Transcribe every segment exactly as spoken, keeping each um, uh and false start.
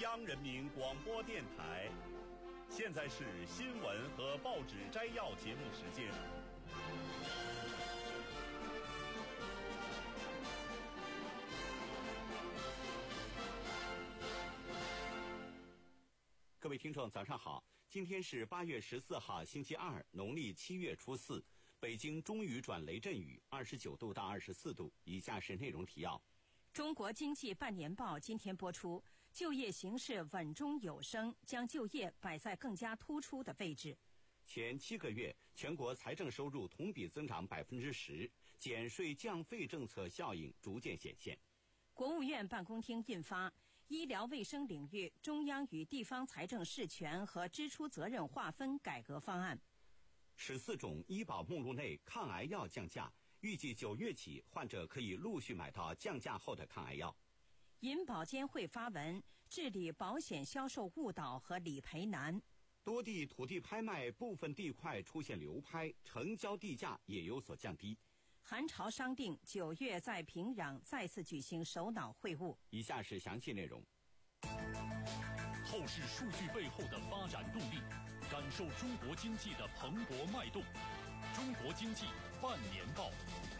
央人民广播电台。现在是新闻和报纸摘要节目时间。各位听众早上好，今天是八月十四号星期二，农历七月初四，北京中雨转雷阵雨，二十九度到二十四度。以下是内容提要。 中国经济半年报今天播出，就业形势稳中有升，将就业摆在更加突出的位置。 前七个月，全国财政收入同比增长百分之十，减税降费政策效应逐渐显现。 国务院办公厅印发《医疗卫生领域中央与地方财政事权和支出责任划分改革方案》。 十四种医保目录内抗癌药降价，预计九月起，患者可以陆续买到降价后的抗癌药。 银保监会发文治理保险销售误导和理赔难。 多地土地拍卖部分地块出现流拍，成交地价也有所降低。 韩朝商定九月在平壤再次举行首脑会晤。 以下是详细内容。 透视数据背后的发展动力，感受中国经济的蓬勃脉动。中国经济半年报。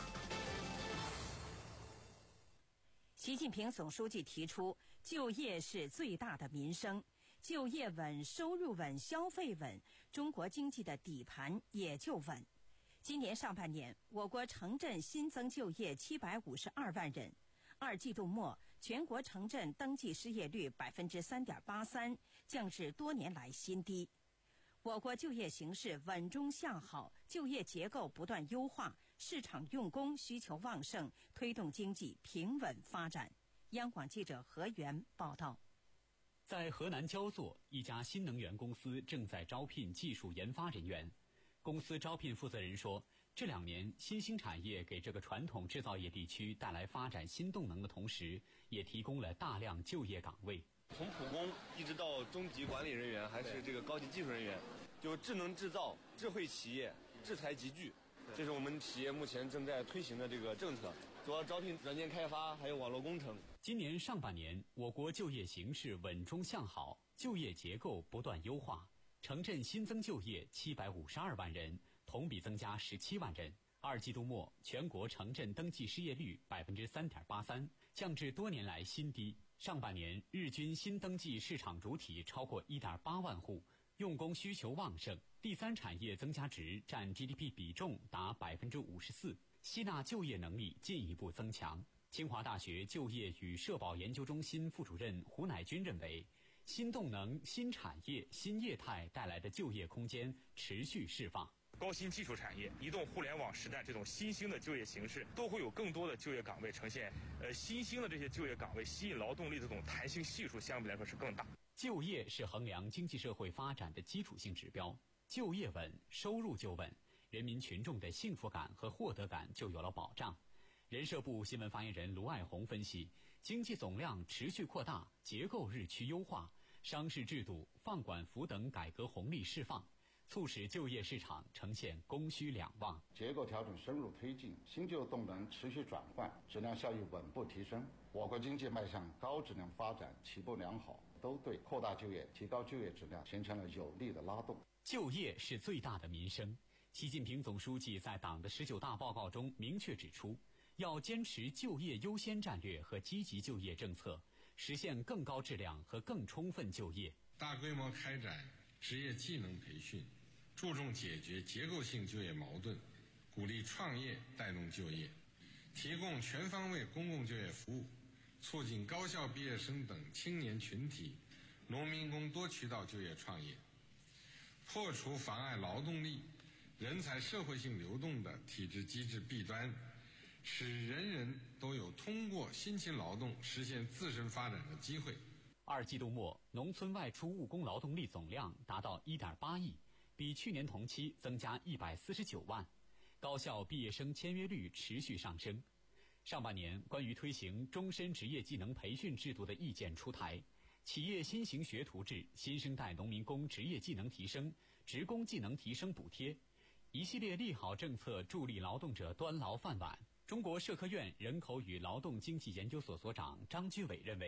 习近平总书记提出，就业是最大的民生，就业稳、收入稳、消费稳，中国经济的底盘也就稳。今年上半年，我国城镇新增就业七百五十二万人。二季度末，全国城镇登记失业率百分之三点八三，降至多年来新低。我国就业形势稳中向好，就业结构不断优化，市场用工需求旺盛，推动经济平稳发展。央广记者何源报道。 在河南焦作，一家新能源公司正在招聘技术研发人员。公司招聘负责人说，这两年新兴产业给这个传统制造业地区带来发展新动能的同时，也提供了大量就业岗位。 从普工一直到中级管理人员，还是这个高级技术人员，就智能制造、智慧企业、智才集聚，这是我们企业目前正在推行的这个政策，主要招聘软件开发还有网络工程。 今年上半年，我国就业形势稳中向好，就业结构不断优化，城镇新增就业七百五十二万人，同比增加十七万人。二季度末，全国城镇登记失业率百分之三点八三，降至多年来新低。上半年日均新登记市场主体超过一点八万户，用工需求旺盛，第三产业增加值占 G D P 比重达百分之五十四，吸纳就业能力进一步增强。清华大学就业与社保研究中心副主任胡乃军认为，新动能、新产业、新业态带来的就业空间持续释放。 高新技术产业、移动互联网时代这种新兴的就业形势，都会有更多的就业岗位呈现。呃，新兴的这些就业岗位吸引劳动力的这种弹性系数相对来说是更大。 就业是衡量经济社会发展的基础性指标，就业稳，收入就稳，人民群众的幸福感和获得感就有了保障。人社部新闻发言人卢爱红分析，经济总量持续扩大，结构日趋优化，商事制度、放管服等改革红利释放，促使就业市场呈现供需两旺， 结构调整深入推进，新旧动能持续转换，质量效益稳步提升，我国经济迈向高质量发展起步良好，都对扩大就业、提高就业质量形成了有力的拉动。 就业是最大的民生。习近平总书记在党的十九大报告中明确指出，要坚持就业优先战略和积极就业政策，实现更高质量和更充分就业。 大规模开展职业技能培训，注重解决结构性就业矛盾，鼓励创业带动就业，提供全方位公共就业服务，促进高校毕业生等青年群体、农民工多渠道就业创业，破除妨碍劳动力、人才社会性流动的体制机制弊端，使人人都有通过辛勤劳动实现自身发展的机会。 二季度末，农村外出务工劳动力总量达到 一点八亿，比去年同期增加一百四十九万，高校毕业生签约率持续上升。上半年，关于推行终身职业技能培训制度的意见出台，企业新型学徒制、新生代农民工职业技能提升、职工技能提升补贴，一系列利好政策助力劳动者端牢饭碗。中国社科院人口与劳动经济研究所所长张居伟认为，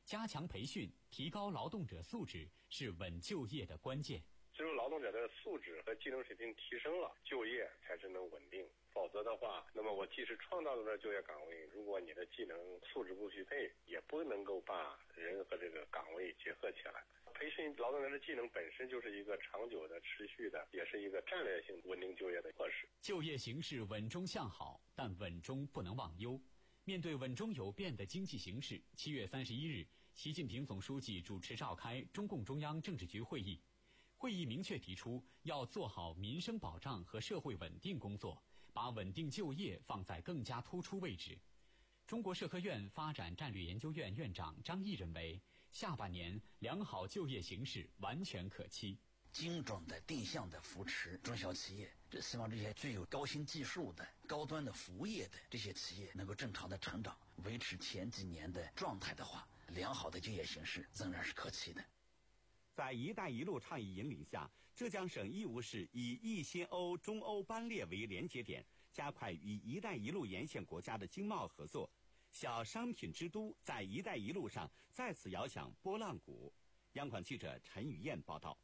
加强培训，提高劳动者素质是稳就业的关键。 只有劳动者的素质和技能水平提升了，就业才是能稳定。否则的话，那么我即使创造了就业岗位，如果你的技能素质不匹配，也不能够把人和这个岗位结合起来。培训劳动人的技能本身就是一个长久的、持续的，也是一个战略性稳定就业的措施。 就业形势稳中向好，但稳中不能忘忧。面对稳中有变的经济形势，七月三十一日，习近平总书记主持召开中共中央政治局会议。会议明确提出，要做好民生保障和社会稳定工作，把稳定就业放在更加突出位置。中国社科院发展战略研究院院长张毅认为，下半年良好就业形势完全可期。 精准的定向的扶持中小企业，这希望这些具有高新技术的高端的服务业的这些企业能够正常的成长，维持前几年的状态的话，良好的就业形势仍然是可期的。 在“一带一路”倡议引领下，浙江省义乌市以易新欧、中欧班列为连接点，加快与“一带一路”沿线国家的经贸合作。小商品之都在“一带一路”上再次摇响波浪鼓。央广记者陈雨燕报道。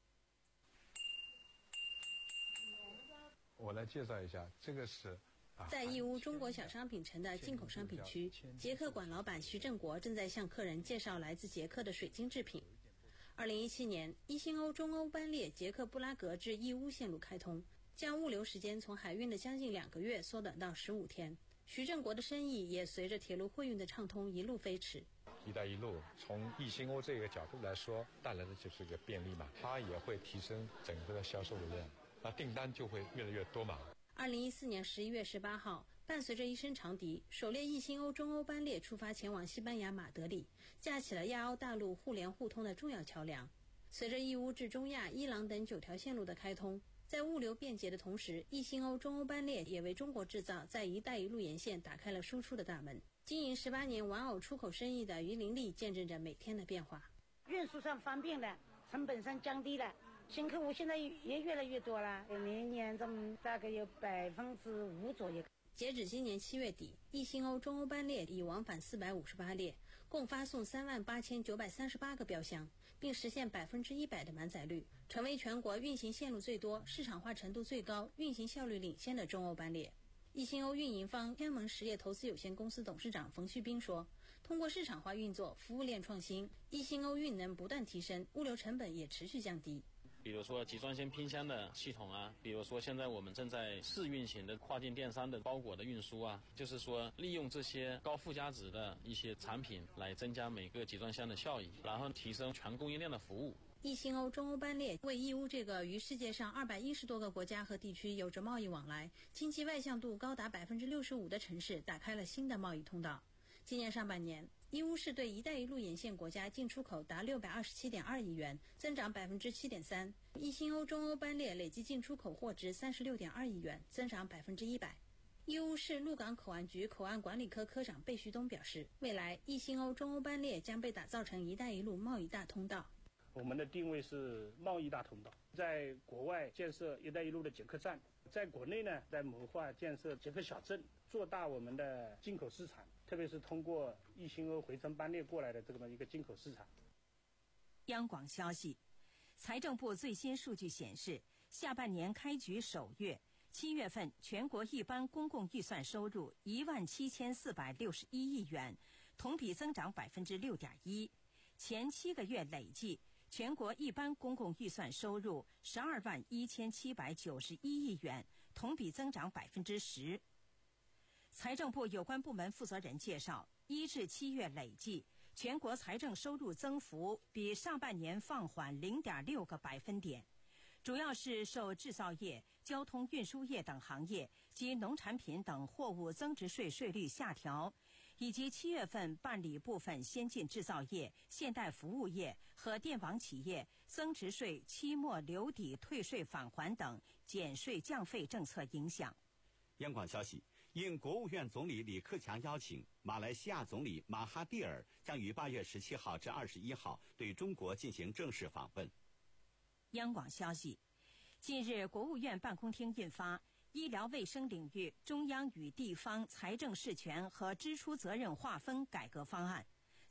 我来介绍一下，这个是。 在义乌中国小商品城的进口商品区，捷克馆老板徐振国正在向客人介绍来自捷克的水晶制品。二零一七年，易新欧中欧班列捷克布拉格至义乌线路开通，将物流时间从海运的将近两个月缩短到十五天。徐振国的生意也随着铁路货运的畅通一路飞驰。 一带一路从易新欧这个角度来说，带来的就是个便利嘛，它也会提升整个的销售的量，那订单就会越来越多嘛。 二零一四年十一月十八号，伴随着一声长笛，首列易新欧中欧班列出发前往西班牙马德里，架起了亚欧大陆互联互通的重要桥梁。随着义乌至中亚、伊朗等九条线路的开通，在物流便捷的同时，易新欧中欧班列也为中国制造在一带一路沿线打开了输出的大门。经营十八年玩偶出口生意的于林丽见证着每天的变化。 运输上方便了，成本上降低了，新客户现在也越来越多了，年年这么大概有百分之五左右。 截止今年七月底，易新欧中欧班列已往返四百五十八列，共发送三万八千九百三十八个标箱，并实现百分之一百的满载率，成为全国运行线路最多、市场化程度最高、运行效率领先的中欧班列。易新欧运营方天盟实业投资有限公司董事长冯旭斌说，通过市场化运作、服务链创新，易新欧运能不断提升，物流成本也持续降低。 比如说集装箱拼箱的系统啊，比如说现在我们正在试运行的跨境电商的包裹的运输啊，就是说利用这些高附加值的一些产品来增加每个集装箱的效益，然后提升全供应链的服务。 易新欧中欧班列为义乌这个与世界上二百一十多个国家和地区有着贸易往来、经济外向度高达百分之六十五的城市打开了新的贸易通道。今年上半年，义乌市对“一带一路”沿线国家进出口达六百二十七点二亿元，增长百分之七点三。易新欧中欧班列累计进出口货值三十六点二亿元，增长百分之一百。义乌市鹿港口岸局口岸管理科科长贝旭东表示，未来易新欧中欧班列将被打造成“一带一路”贸易大通道。 我们的定位是贸易大通道，在国外建设“一带一路”的捷克站，在国内呢，在谋划建设捷克小镇，做大我们的进口市场，特别是通过易新欧回程班列过来的这么一个进口市场。 央广消息，财政部最新数据显示，下半年开局首月，七月份全国一般公共预算收入一万七千四百六十一亿元，同比增长百分之六点一。前七个月累计，全国一般公共预算收入十二万一千七百九十一亿元，同比增长百分之十。财政部有关部门负责人介绍，一至七月累计，全国财政收入增幅比上半年放缓零点六个百分点，主要是受制造业、交通运输业等行业及农产品等货物增值税税率下调，以及七月份办理部分先进制造业、现代服务业和电网企业增值税期末留抵退税返还等减税降费政策影响。 央广消息，应国务院总理李克强邀请，马来西亚总理马哈蒂尔将于八月十七号至二十一号对中国进行正式访问。 央广消息，近日国务院办公厅印发《医疗卫生领域中央与地方财政事权和支出责任划分改革方案》，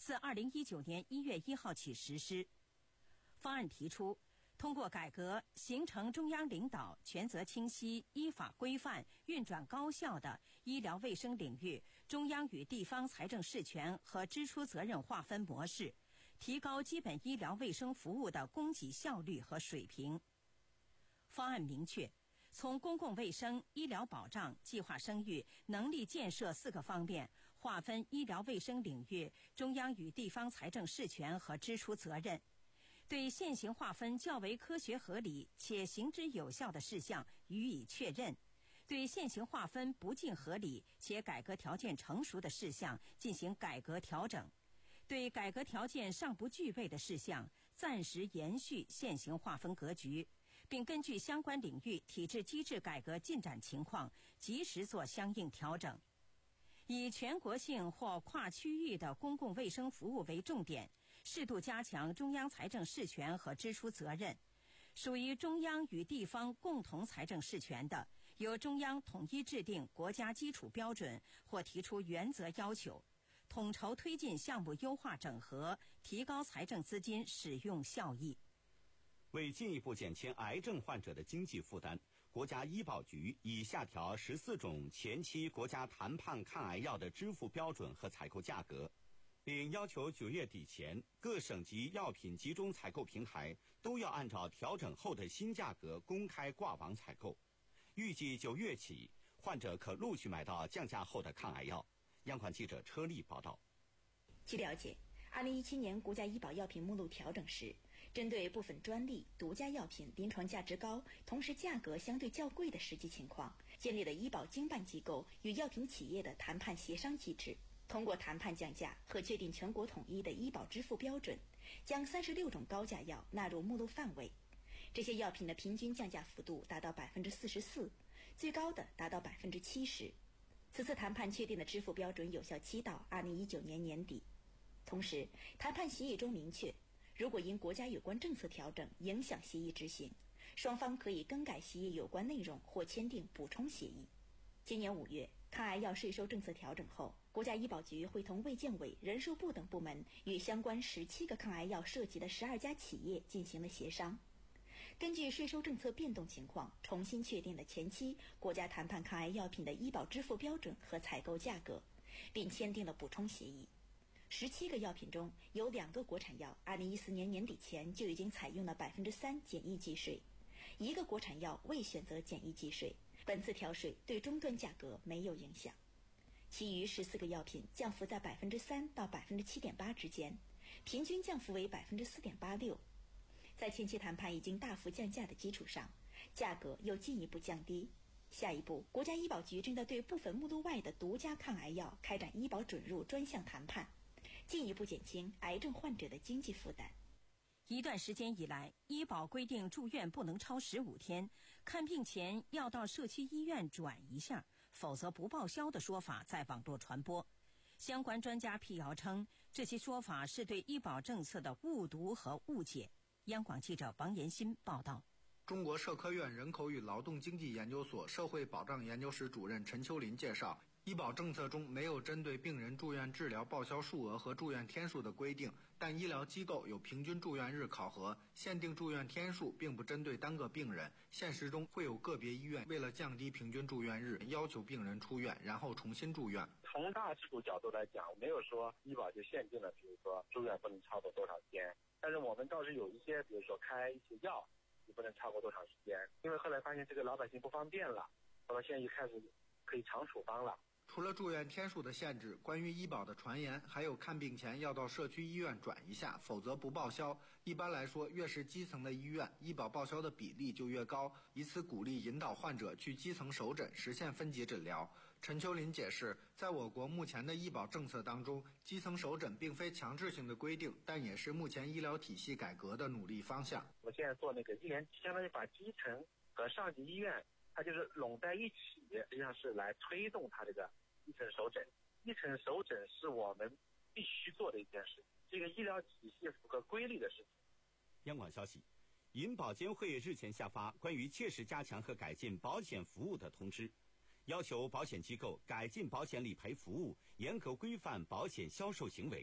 自二零一九年一月一号起实施。方案提出，通过改革形成中央领导权责清晰、依法规范、运转高效的医疗卫生领域中央与地方财政事权和支出责任划分模式，提高基本医疗卫生服务的供给效率和水平。方案明确，从公共卫生、医疗保障、计划生育、能力建设四个方面划分医疗卫生领域中央与地方财政事权和支出责任，对现行划分较为科学合理且行之有效的事项予以确认，对现行划分不尽合理且改革条件成熟的事项进行改革调整，对改革条件尚不具备的事项暂时延续现行划分格局，并根据相关领域体制机制改革进展情况及时做相应调整。以全国性或跨区域的公共卫生服务为重点，适度加强中央财政事权和支出责任。属于中央与地方共同财政事权的，由中央统一制定国家基础标准或提出原则要求，统筹推进项目优化整合，提高财政资金使用效益。 为进一步减轻癌症患者的经济负担，国家医保局已下调十四种前期国家谈判抗癌药的支付标准和采购价格，并要求九月底前各省级药品集中采购平台都要按照调整后的新价格公开挂网采购。预计九月起，患者可陆续买到降价后的抗癌药。央广记者车丽报道。 据了解，二零一七年国家医保药品目录调整时，针对部分专利、独家药品临床价值高，同时价格相对较贵的实际情况，建立了医保经办机构与药品企业的谈判协商机制。通过谈判降价和确定全国统一的医保支付标准，将三十六种高价药纳入目录范围。这些药品的平均降价幅度达到百分之四十四，最高的达到百分之七十。此次谈判确定的支付标准有效期到二零一九年年底。同时，谈判协议中明确，如果因国家有关政策调整影响协议执行，双方可以更改协议有关内容或签订补充协议。今年五月，抗癌药税收政策调整后，国家医保局会同卫健委、人社部等部门与相关十七个抗癌药涉及的十二家企业进行了协商，根据税收政策变动情况，重新确定了前期国家谈判抗癌药品的医保支付标准和采购价格，并签订了补充协议。十七个药品中有两个国产药二零一四年年底前就已经采用了百分之三简易计税，一个国产药未选择简易计税，本次调税对终端价格没有影响。其余十四个药品降幅在百分之三到百分之七点八之间，平均降幅为百分之四点八六。在前期谈判已经大幅降价的基础上，价格又进一步降低。下一步，国家医保局正在对部分目录外的独家抗癌药开展医保准入专项谈判，进一步减轻癌症患者的经济负担。 一段时间以来，医保规定住院不能超十五天，看病前要到社区医院转一下，否则不报销的说法在网络传播。相关专家辟谣称，这些说法是对医保政策的误读和误解。央广记者王延新报道。 中国社科院人口与劳动经济研究所社会保障研究室主任陈秋林介绍，医保政策中没有针对病人住院治疗报销数额和住院天数的规定，但医疗机构有平均住院日考核，限定住院天数并不针对单个病人。现实中会有个别医院为了降低平均住院日，要求病人出院，然后重新住院。 从大制度角度来讲，没有说医保就限定了，比如说住院不能超过多少天，但是我们倒是有一些，比如说开一些药，你不能超过多长时间，因为后来发现这个老百姓不方便了，那么现在一开始可以长处方了。 除了住院天数的限制，关于医保的传言还有看病前要到社区医院转一下，否则不报销。一般来说，越是基层的医院，医保报销的比例就越高，以此鼓励引导患者去基层首诊，实现分级诊疗。陈秋林解释，在我国目前的医保政策当中，基层首诊并非强制性的规定，但也是目前医疗体系改革的努力方向。 我现在做那个医联，相当于把基层和上级医院它就是拢在一起，实际上是来推动它这个基层首诊。基层首诊是我们必须做的一件事，这个医疗体系符合规律的事情。 央广消息，银保监会日前下发关于切实加强和改进保险服务的通知，要求保险机构改进保险理赔服务，严格规范保险销售行为，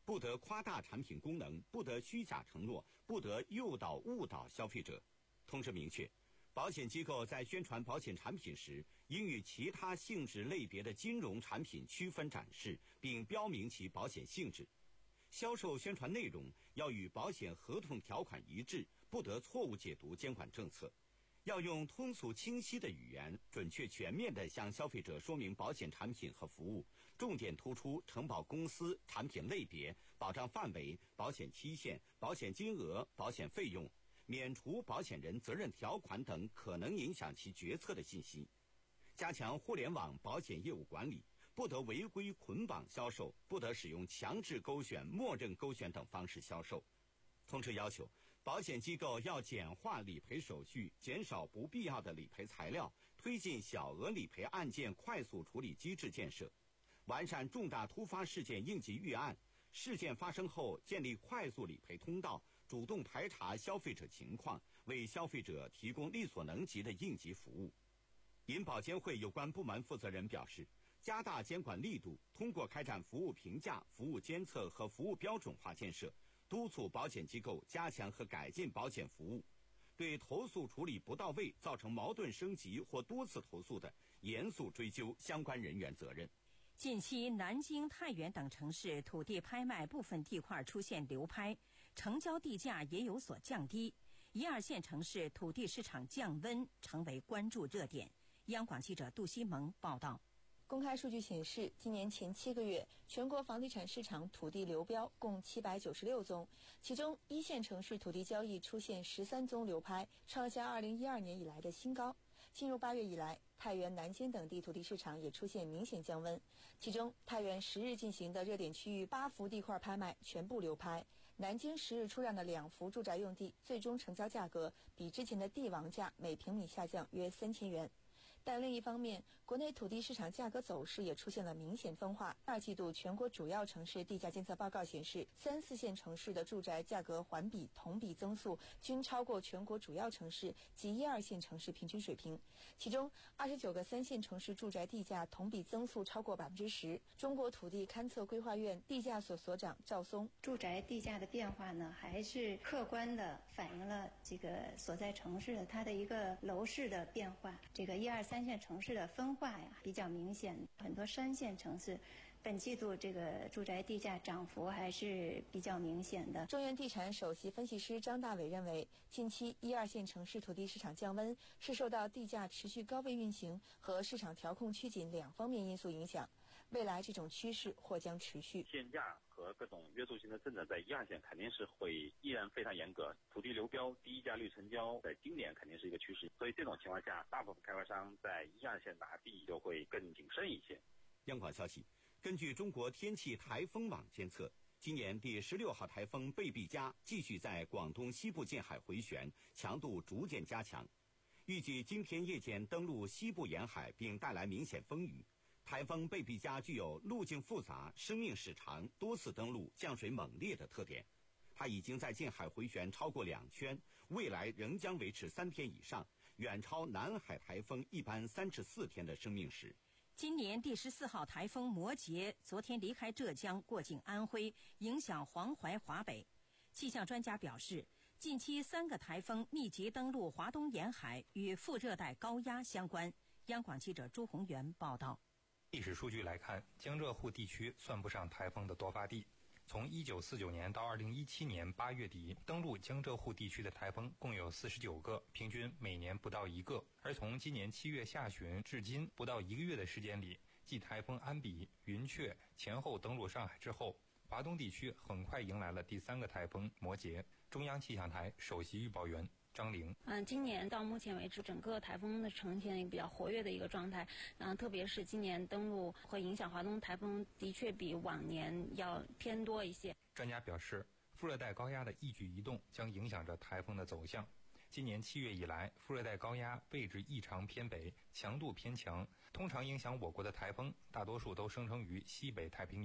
不得夸大产品功能，不得虚假承诺，不得诱导误导消费者。通知明确，保险机构在宣传保险产品时，应与其他性质类别的金融产品区分展示，并标明其保险性质。销售宣传内容要与保险合同条款一致，不得错误解读监管政策。要用通俗清晰的语言，准确全面地向消费者说明保险产品和服务，重点突出承保公司、产品类别、保障范围、保险期限、保险金额、保险费用、免除保险人责任条款等可能影响其决策的信息。加强互联网保险业务管理，不得违规捆绑销售，不得使用强制勾选、默认勾选等方式销售。通知要求，保险机构要简化理赔手续，减少不必要的理赔材料，推进小额理赔案件快速处理机制建设，完善重大突发事件应急预案，事件发生后建立快速理赔通道，主动排查消费者情况，为消费者提供力所能及的应急服务。银保监会有关部门负责人表示，加大监管力度，通过开展服务评价、服务监测和服务标准化建设，督促保险机构加强和改进保险服务，对投诉处理不到位造成矛盾升级或多次投诉的，严肃追究相关人员责任。 近期南京、太原等城市土地拍卖部分地块出现流拍，成交地价也有所降低，一二线城市土地市场降温成为关注热点。央广记者杜西蒙报道。 公开数据显示，今年前七个月，全国房地产市场土地流标共七百九十六宗，其中一线城市土地交易出现十三宗流拍，创下二零一二年以来的新高。进入八月以来，太原、南京等地土地市场也出现明显降温，其中太原十日进行的热点区域八幅地块拍卖全部流拍，南京十日出让的两幅住宅用地最终成交价格比之前的地王价每平米下降约三千元。但另一方面，国内土地市场价格走势也出现了明显分化。二季度全国主要城市地价监测报告显示，三四线城市的住宅价格环比、同比增速均超过全国主要城市及一二线城市平均水平。其中，二十九个三线城市住宅地价同比增速超过百分之十。中国土地勘测规划院地价所所长赵松， 住宅地价的变化呢，还是客观的反映了这个所在城市的它的一个楼市的变化。这个一二三线城市的分化呀比较明显，很多三线城市本季度这个住宅地价涨幅还是比较明显的。 中原地产首席分析师张大伟认为，近期一二线城市土地市场降温是受到地价持续高位运行和市场调控趋紧两方面因素影响，未来这种趋势或将持续。 限价和各种约束性的政策在一二线肯定是会依然非常严格，土地流标、低价率成交在今年肯定是一个趋势，所以这种情况下，大部分开发商在一二线拿地就会更谨慎一些。 央广消息，根据中国天气台风网监测，今年第十六号台风贝碧嘉继续在广东西部近海回旋，强度逐渐加强，预计今天夜间登陆西部沿海并带来明显风雨。台风贝碧嘉具有路径复杂、生命史长、多次登陆、降水猛烈的特点。它已经在近海回旋超过两圈，未来仍将维持三天以上，远超南海台风一般三至四天的生命史。 今年第十四号台风摩羯昨天离开浙江，过境安徽，影响黄淮华北。气象专家表示，近期三个台风密集登陆华东沿海，与副热带高压相关。央广记者朱宏元报道。 历史数据来看，江浙沪地区算不上台风的多发地。从一九四九年到二零一七年八月底，登陆江浙沪地区的台风共有四十九个，平均每年不到一个。而从今年七月下旬至今不到一个月的时间里，继台风安比、云雀前后登陆上海之后，华东地区很快迎来了第三个台风摩羯。中央气象台首席预报员张玲， 嗯，今年到目前为止，整个台风的呈现一个比较活跃的一个状态。嗯，特别是今年登陆会影响华东台风，的确比往年要偏多一些。 专家表示，副热带高压的一举一动将影响着台风的走向。今年七月以来，副热带高压位置异常偏北，强度偏强。通常影响我国的台风，大多数都生成于西北太平洋。在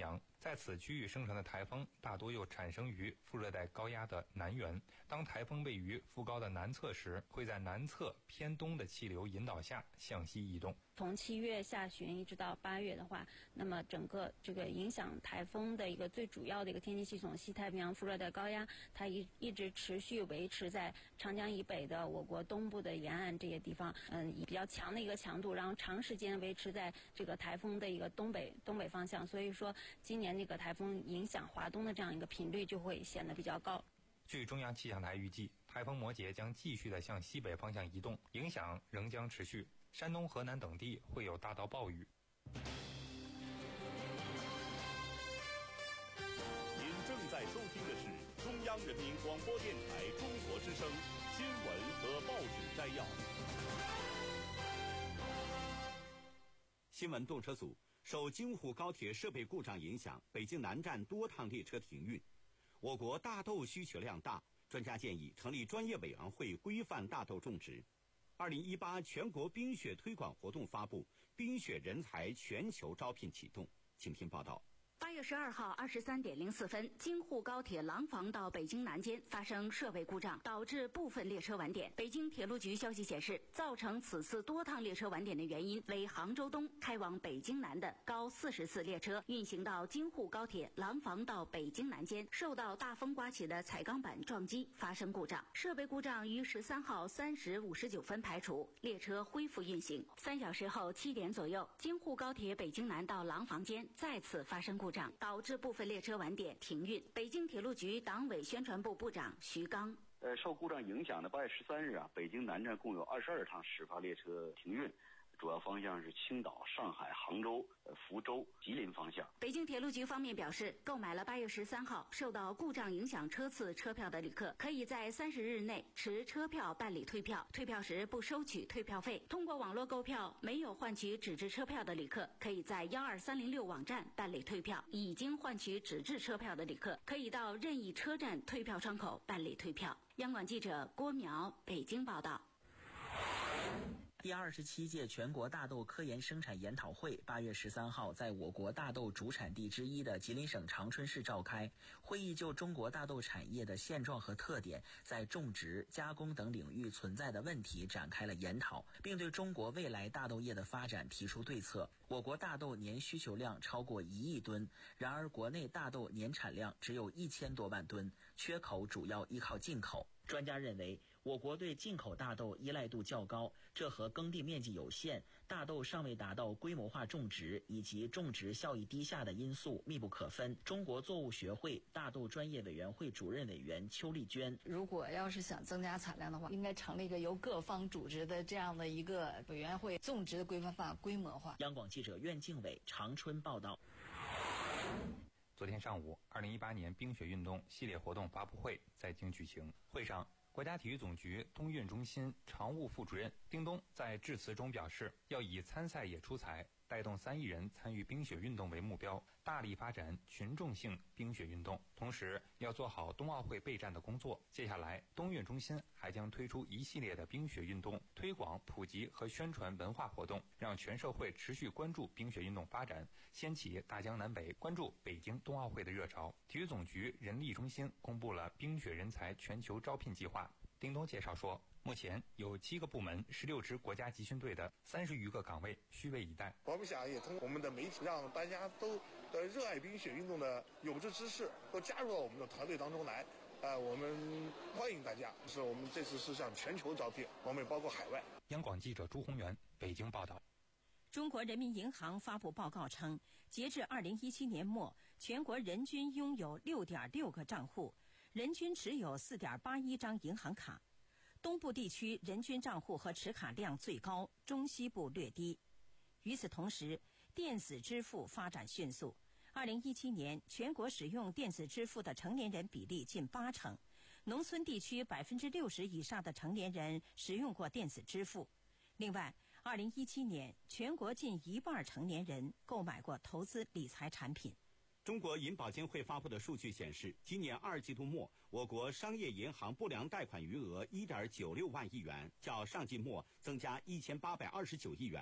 在此区域生成的台风大多又产生于副热带高压的南缘。当台风位于副高的南侧时，会在南侧偏东的气流引导下向西移动。 从七月下旬一直到八月的话，那么整个这个影响台风的一个最主要的一个天气系统西太平洋副热带高压，它一一直持续维持在长江以北的我国东部的沿岸这些地方，嗯，以比较强的一个强度，然后长时间维持在这个台风的一个东北东北方向，所以说今年这个台风影响华东的这样一个频率就会显得比较高。 据中央气象台预计，台风摩羯将继续的向西北方向移动，影响仍将持续。山东、河南等地会有大到暴雨。 您正在收听的是中央人民广播电台中国之声新闻和报纸摘要。 新闻动车组：受京沪高铁设备故障影响，北京南站多趟列车停运。我国大豆需求量大，专家建议成立专业委员会规范大豆种植。二零一八全国冰雪推广活动发布，冰雪人才全球招聘启动。请听报道。 八月十二号二十三点零四分，京沪高铁廊坊到北京南间发生设备故障，导致部分列车晚点。北京铁路局消息显示，造成此次多趟列车晚点的原因为杭州东开往北京南的高四十次列车运行到京沪高铁廊坊到北京南间，受到大风刮起的彩钢板撞击发生故障。设备故障于十三号三时五十九分排除，列车恢复运行。三小时后七点左右，京沪高铁北京南到廊坊间再次发生故障。导致部分列车晚点停运。北京铁路局党委宣传部部长徐刚： 呃，受故障影响的八月十三日啊，北京南站共有二十二趟始发列车停运。主要方向是青岛、上海、杭州、呃福州、吉林方向。 北京铁路局方面表示，购买了八月十三号受到故障影响车次车票的旅客，可以在三十日内持车票办理退票，退票时不收取退票费。通过网络购票没有换取纸质车票的旅客，可以在幺二三零六网站办理退票；已经换取纸质车票的旅客，可以到任意车站退票窗口办理退票。央广记者郭苗北京报道。 第二十七届全国大豆科研生产研讨会八月十三号在我国大豆主产地之一的吉林省长春市召开。会议就中国大豆产业的现状和特点，在种植、加工等领域存在的问题展开了研讨，并对中国未来大豆业的发展提出对策。我国大豆年需求量超过一亿吨，然而国内大豆年产量只有一千多万吨，缺口主要依靠进口。专家认为，我国对进口大豆依赖度较高，这和耕地面积有限、大豆尚未达到规模化种植以及种植效益低下的因素密不可分。中国作物学会大豆专业委员会主任委员邱丽娟： 如果要是想增加产量的话，应该成立一个由各方组织的这样的一个委员会，种植的规范化、规模化。 央广记者苑敬伟长春报道。 昨天上午，二零一八年冰雪运动系列活动发布会在京举行。会上，国家体育总局冬运中心常务副主任丁东在致辞中表示，要以参赛也出彩，带动三亿人参与冰雪运动为目标，大力发展群众性冰雪运动，同时要做好冬奥会备战的工作。接下来，冬运中心还将推出一系列的冰雪运动推广、普及和宣传文化活动，让全社会持续关注冰雪运动发展，掀起大江南北关注北京冬奥会的热潮。体育总局人力中心公布了冰雪人才全球招聘计划。丁东介绍说，目前有七个部门、十六支国家集训队的三十余个岗位虚位以待。 我们想也通过我们的媒体，让大家都呃热爱冰雪运动的有志之士都加入到我们的团队当中来。呃，我们欢迎大家。是我们这次是向全球招聘，我们也包括海外。 央广记者朱宏元北京报道。 中国人民银行发布报告称，截至二零一七年末，全国人均拥有六点六个账户，人均持有四点八一张银行卡。东部地区人均账户和持卡量最高，中西部略低。与此同时，电子支付发展迅速。二零一七年，全国使用电子支付的成年人比例近八成，农村地区百分之六十以上的成年人使用过电子支付。另外，二零一七年，全国近一半成年人购买过投资理财产品。 中国银保监会发布的数据显示，今年二季度末，我国商业银行不良贷款余额 一点九六万亿元，较上季末增加一千八百二十九亿元。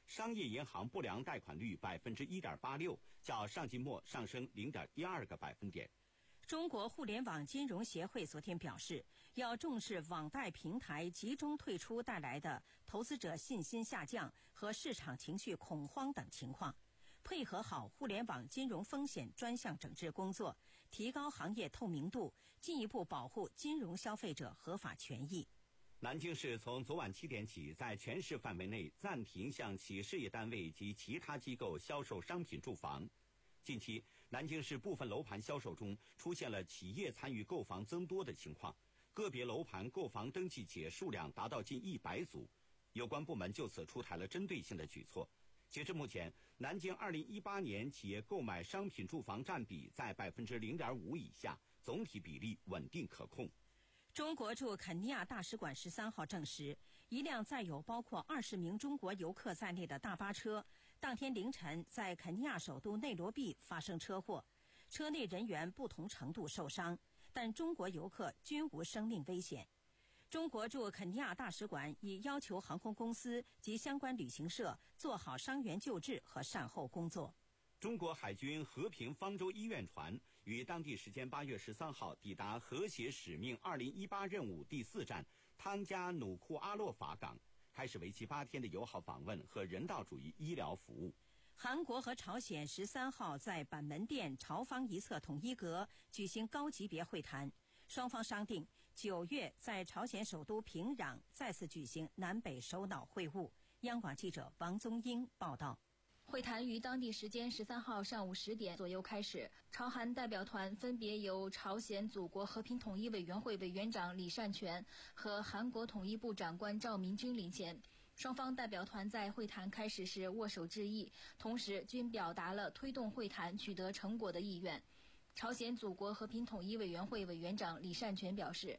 商业银行不良贷款率百分之一点八六，较上季末上升零点一二个百分点。 中国互联网金融协会昨天表示，要重视网贷平台集中退出带来的投资者信心下降和市场情绪恐慌等情况，配合好互联网金融风险专项整治工作，提高行业透明度，进一步保护金融消费者合法权益。 南京市从昨晚七点起，在全市范围内暂停向企事业单位及其他机构销售商品住房。近期，南京市部分楼盘销售中出现了企业参与购房增多的情况，个别楼盘购房登记企业数量达到近一百组。有关部门就此出台了针对性的举措。截至目前，南京二零一八年企业购买商品住房占比在百分之零点五以下，总体比例稳定可控。 中国驻肯尼亚大使馆十三号证实，一辆载有包括二十名中国游客在内的大巴车当天凌晨在肯尼亚首都内罗毕发生车祸，车内人员不同程度受伤，但中国游客均无生命危险。中国驻肯尼亚大使馆已要求航空公司及相关旅行社做好伤员救治和善后工作。 中国海军和平方舟医院船于当地时间八月十三号抵达和谐使命二零一八任务第四站汤加努库阿洛法港，开始为期八天的友好访问和人道主义医疗服务。 韩国和朝鲜十三号在板门店朝方一侧统一阁举行高级别会谈，双方商定九月在朝鲜首都平壤再次举行南北首脑会晤。央广记者王宗英报道。 会谈于当地时间十三号上午十点左右开始，朝韩代表团分别由朝鲜祖国和平统一委员会委员长李善权和韩国统一部长官赵民军领衔。双方代表团在会谈开始时握手致意，同时均表达了推动会谈取得成果的意愿。朝鲜祖国和平统一委员会委员长李善权表示，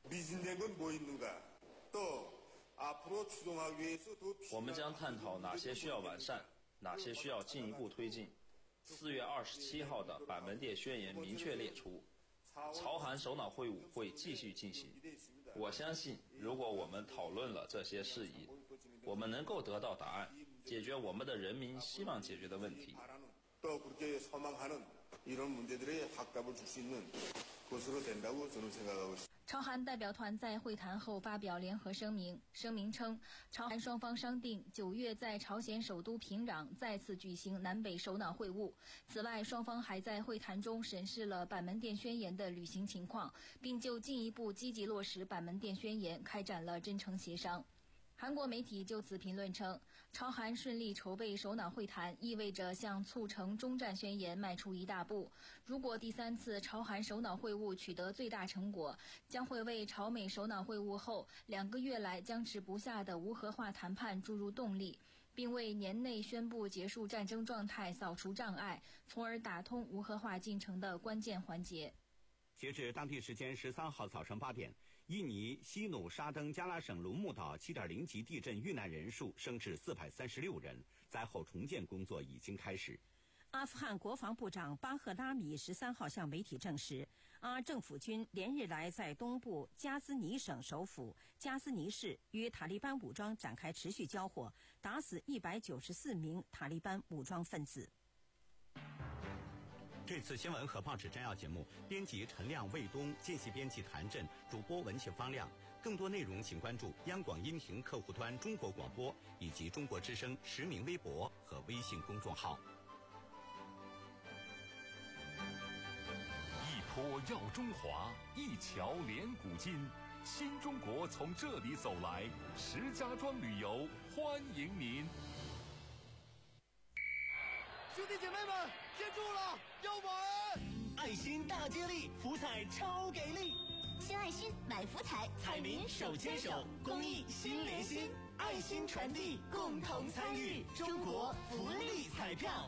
我们将探讨哪些需要完善，哪些需要进一步推进。四月二十七号的板门店宣言明确列出，朝韩首脑会晤会继续进行。我相信，如果我们讨论了这些事宜，我们能够得到答案，解决我们的人民希望解决的问题。 朝韩代表团在会谈后发表联合声明，声明称，朝韩双方商定九月在朝鲜首都平壤再次举行南北首脑会晤。此外，双方还在会谈中审视了板门店宣言的履行情况，并就进一步积极落实板门店宣言开展了真诚协商。韩国媒体就此评论称，朝韩顺利筹备首脑会谈，意味着向促成终战宣言迈出一大步。如果第三次朝韩首脑会晤取得最大成果，将会为朝美首脑会晤后两个月来僵持不下的无核化谈判注入动力，并为年内宣布结束战争状态扫除障碍，从而打通无核化进程的关键环节。 截至当地时间十三号早上八点，印尼西努沙登加拉省龙目岛 七点零 级地震遇难人数升至四百三十六人，灾后重建工作已经开始。 阿富汗国防部长巴赫拉米十三号向媒体证实，阿政府军连日来在东部加兹尼省首府加兹尼市与塔利班武装展开持续交火，打死一百九十四名塔利班武装分子。 这次新闻和报纸摘要节目，编辑陈亮、魏东，见习编辑谭震，主播文庆方亮。更多内容请关注央广音频客户端中国广播以及中国之声实名微博和微信公众号。 一坡耀中华，一桥连古今，新中国从这里走来。石家庄旅游欢迎您。 兄弟姐妹们，接住了，要买！爱心大接力，福彩超给力！ 献爱心，买福彩，彩民手牵手，公益心连心，爱心传递，共同参与中国福利彩票。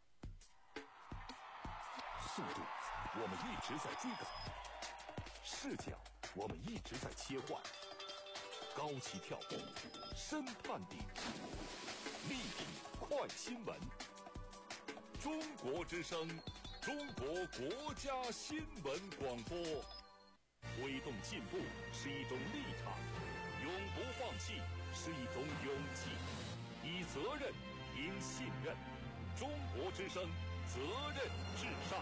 速度，我们一直在追赶；视角，我们一直在切换；高起跳步，深探底，力挺快新闻。中国之声，中国国家新闻广播。推动进步是一种立场，永不放弃是一种勇气。 以责任赢信任。中国之声，责任至上。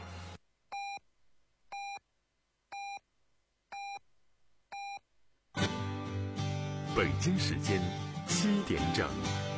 北京时间七点整。